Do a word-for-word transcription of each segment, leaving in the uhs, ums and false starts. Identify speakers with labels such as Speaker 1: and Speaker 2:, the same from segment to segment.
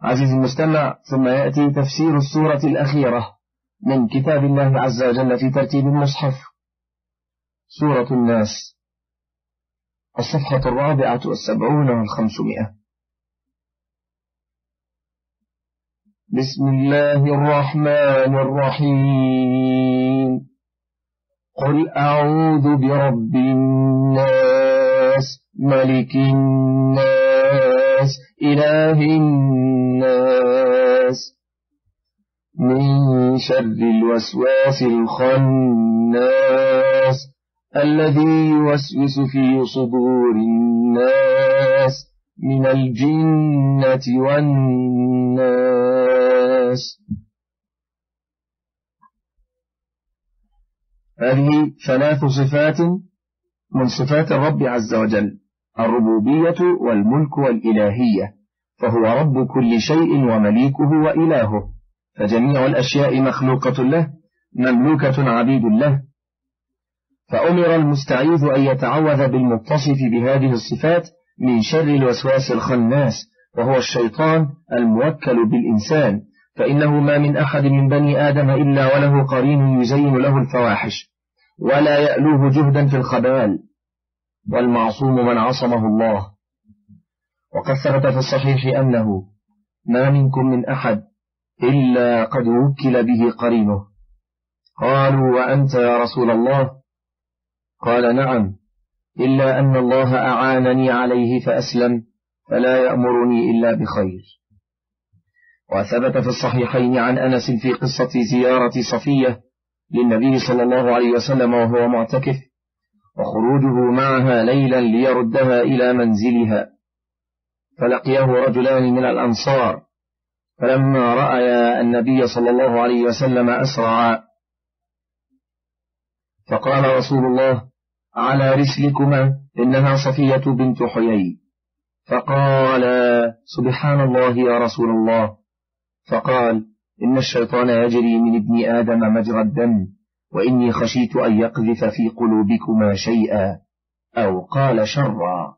Speaker 1: عزيزي المستمع، ثم يأتي تفسير السورة الأخيرة من كتاب الله عز وجل في ترتيب المصحف، سورة الناس، الصفحة الرابعة والسبعون والخمسمائة. بسم الله الرحمن الرحيم. قل أعوذ برب الناس، ملك الناس، إله الناس، من شر الوسواس الخناس، الذي يوسوس في صدور الناس من الجنة والناس. هذه ثلاث صفات من صفات الرب عز وجل: الربوبية والملك والإلهية، فهو رب كل شيء ومليكه وإلهه، فجميع الأشياء مخلوقة له مملوكة عبيد له. فأمر المستعيذ أن يتعوذ بالمتصف بهذه الصفات من شر الوسواس الخناس، وهو الشيطان الموكل بالإنسان، فإنه ما من أحد من بني آدم إلا وله قرين يزين له الفواحش ولا يألوه جهدا في الخبال، والمعصوم من عصمه الله. وقد ثبت في الصحيح أنه ما منكم من أحد إلا قد وكل به قرينه. قالوا: وأنت يا رسول الله؟ قال: نعم، إلا أن الله أعانني عليه فأسلم، فلا يأمرني إلا بخير. وثبت في الصحيحين عن أنس في قصة زيارة صفية للنبي صلى الله عليه وسلم وهو معتكف، وخروجه معها ليلا ليردها إلى منزلها، فلقيه رجلان من الأنصار، فلما رأيا النبي صلى الله عليه وسلم أسرعا، فقال رسول الله: على رسلكما، إنها صفية بنت حيي. فقال: سبحان الله يا رسول الله. فقال: إن الشيطان يجري من ابن آدم مجرى الدم، وإني خشيت أن يقذف في قلوبكما شيئا، أو قال شرا.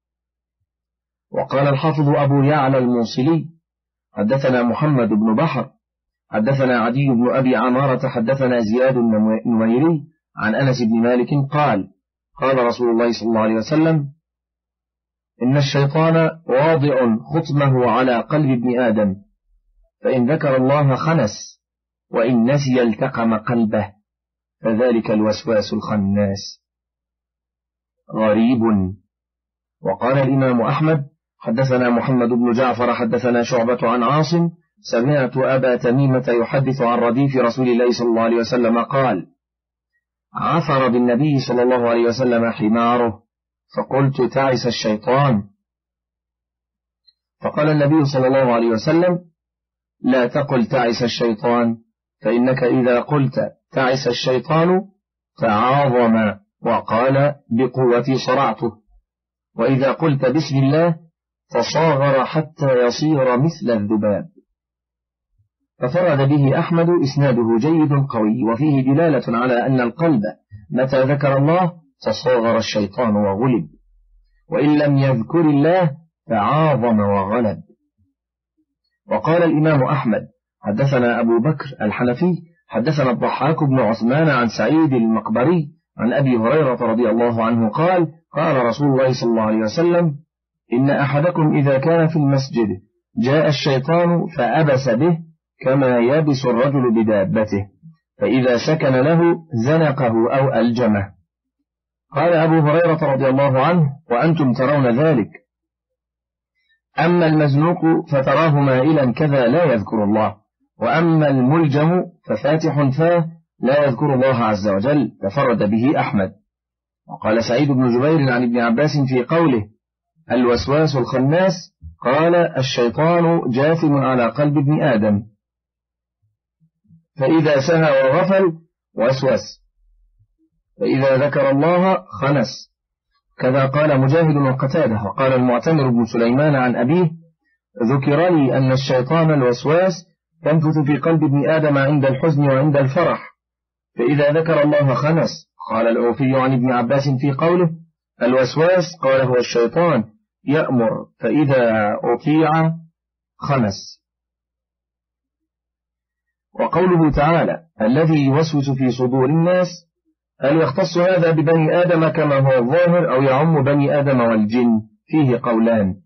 Speaker 1: وقال الحافظ أبو يعلى الموصلي: حدثنا محمد بن بحر حدثنا عدي بن أبي عمارة حدثنا زياد النميري عن أنس بن مالك قال: قال رسول الله صلى الله عليه وسلم: إن الشيطان واضع خطمه على قلب ابن آدم، فإن ذكر الله خنس، وإن نسي التقم قلبه، فذلك الوسواس الخناس. غريب. وقال الإمام أحمد: حدثنا محمد بن جعفر حدثنا شعبة عن عاصم سمعت أبا تميمة يحدث عن رديف رسول الله صلى الله عليه وسلم قال: عثر بالنبي صلى الله عليه وسلم حماره، فقلت: تعس الشيطان. فقال النبي صلى الله عليه وسلم: لا تقل تعس الشيطان، فإنك إذا قلت تعس الشيطان تعاظم وقال بقوتي صرعته، وإذا قلت بسم الله تصاغر حتى يصير مثل الذباب. ففرد به أحمد إسناده جيد قوي، وفيه دلالة على أن القلب متى ذكر الله تصاغر الشيطان وغلب، وإن لم يذكر الله تعاظم وغلب. وقال الإمام أحمد: حدثنا أبو بكر الحنفي حدثنا الضحاك بن عثمان عن سعيد المقبري عن أبي هريرة رضي الله عنه قال: قال رسول الله صلى الله عليه وسلم: إن أحدكم إذا كان في المسجد جاء الشيطان فأبس به كما يبس الرجل بدابته، فإذا سكن له زنقه أو ألجمه. قال أبو هريرة رضي الله عنه: وأنتم ترون ذلك. أما المزنوق فتراه مائلا كذا لا يذكر الله، وأما الملجم ففاتح فاه لا يذكر الله عز وجل. تفرد به أحمد. وقال سعيد بن جبير عن ابن عباس في قوله الوسواس الخناس قال: الشيطان جاثم على قلب ابن آدم، فإذا سهى وغفل وسوس، فإذا ذكر الله خنس. كذا قال مجاهد وقتاده. وقال المعتمر بن سليمان عن أبيه: ذكر لي أن الشيطان الوسواس تنفث في قلب ابن آدم عند الحزن وعند الفرح، فإذا ذكر الله خنس. قال الأوفي عن ابن عباس في قوله الوسواس قال: هو الشيطان يأمر فإذا أطيع خنس. وقوله تعالى الذي يوسوس في صدور الناس، هل يختص هذا ببني آدم كما هو الظاهر أو يعم بني آدم والجن؟ فيه قولان،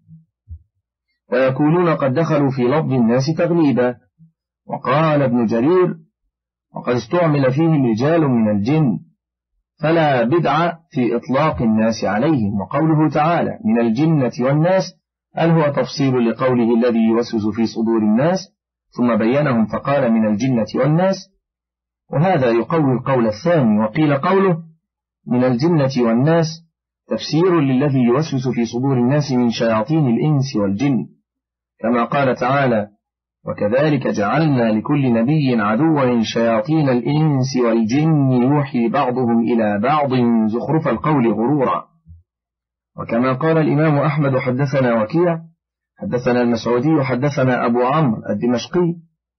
Speaker 1: ويكونون قد دخلوا في لفظ الناس تغليبا. وقال ابن جرير وقد استعمل فيهم رجال من الجن، فلا بدع في إطلاق الناس عليهم. وقوله تعالى من الجنة والناس، هل هو تفصيل لقوله الذي يوسوس في صدور الناس، ثم بينهم فقال من الجنة والناس، وهذا يقوي القول الثاني. وقيل قوله من الجنة والناس تفسير للذي يوسوس في صدور الناس من شياطين الإنس والجن، كما قال تعالى وكذلك جعلنا لكل نبي عدوا شياطين الإنس والجن يوحي بعضهم إلى بعض زخرف القول غرورا. وكما قال الإمام أحمد حدثنا وكيع حدثنا المسعودي حدثنا أبو عمرو الدمشقي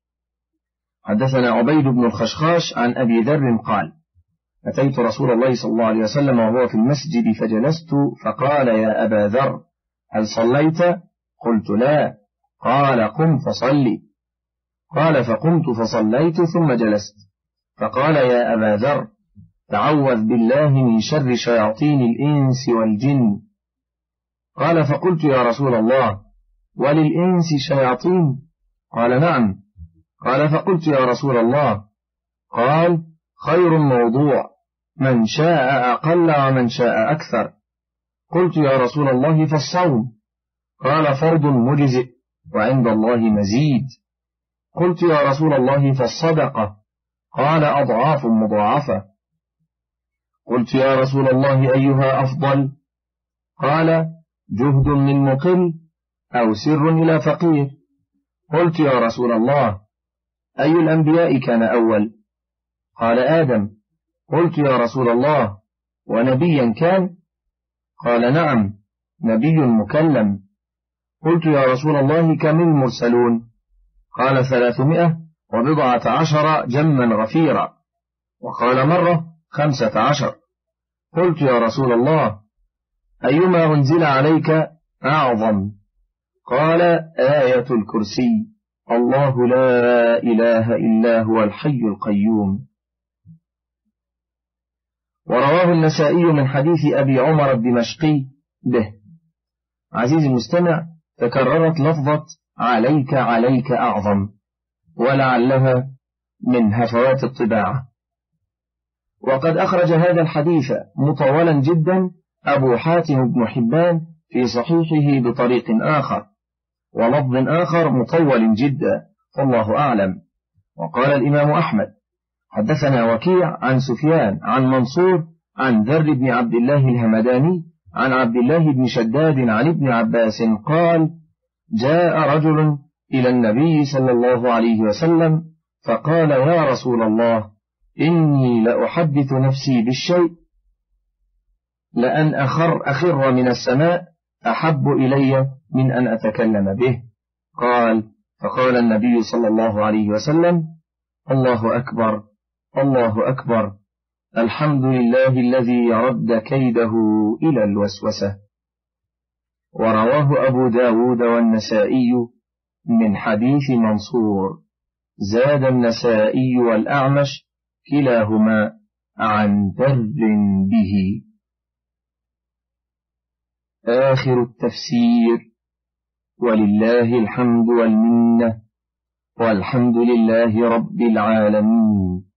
Speaker 1: حدثنا عبيد بن الخشخاش عن أبي ذر قال أتيت رسول الله صلى الله عليه وسلم وهو في المسجد فجلست، فقال يا أبا ذر هل صليت؟ قلت لا. قال قم فصلي. قال فقمت فصليت ثم جلست، فقال يا أبا ذر تعوذ بالله من شر شياطين الإنس والجن. قال فقلت يا رسول الله وللإنس شياطين؟ قال نعم. قال فقلت يا رسول الله، قال خير موضوع من شاء أقل ومن شاء أكثر. قلت يا رسول الله فالصوم؟ قال فرض مجزئ وعند الله مزيد. قلت يا رسول الله فالصدقة؟ قال أضعاف مضاعفة. قلت يا رسول الله أيها أفضل؟ قال جهد من مقل أو سر إلى فقير. قلت يا رسول الله أي الأنبياء كان أول؟ قال آدم. قلت يا رسول الله ونبيا كان؟ قال نعم نبي مكلم. قلت يا رسول الله كم المرسلون؟ قال ثلاثمائة وبضعة عشر جما غفيرا. وقال مرة خمسة عشر. قلت يا رسول الله أيما أنزل عليك أعظم؟ قال آية الكرسي الله لا إله إلا هو الحي القيوم. ورواه النسائي من حديث أبي عمر الدمشقي به. عزيزي المستمع، تكررت لفظة عليك عليك أعظم، ولعلها من هفوات الطباعة. وقد أخرج هذا الحديث مطولا جدا أبو حاتم بن حبان في صحيحه بطريق آخر ولفظ آخر مطول جدا، والله أعلم. وقال الإمام أحمد حدثنا وكيع عن سفيان عن منصور عن ذر بن عبد الله الهمداني عن عبد الله بن شداد عن ابن عباس قال جاء رجل إلى النبي صلى الله عليه وسلم فقال يا رسول الله إني لأحدث نفسي بالشيء لأن أخر, أخر من السماء أحب إلي من أن أتكلم به. قال فقال النبي صلى الله عليه وسلم الله أكبر الله أكبر الحمد لله الذي يرد كيده إلى الوسوسة. ورواه أبو داود والنسائي من حديث منصور. زاد النسائي والأعمش كلاهما عن ذر به. آخر التفسير، ولله الحمد والمنة، والحمد لله رب العالمين.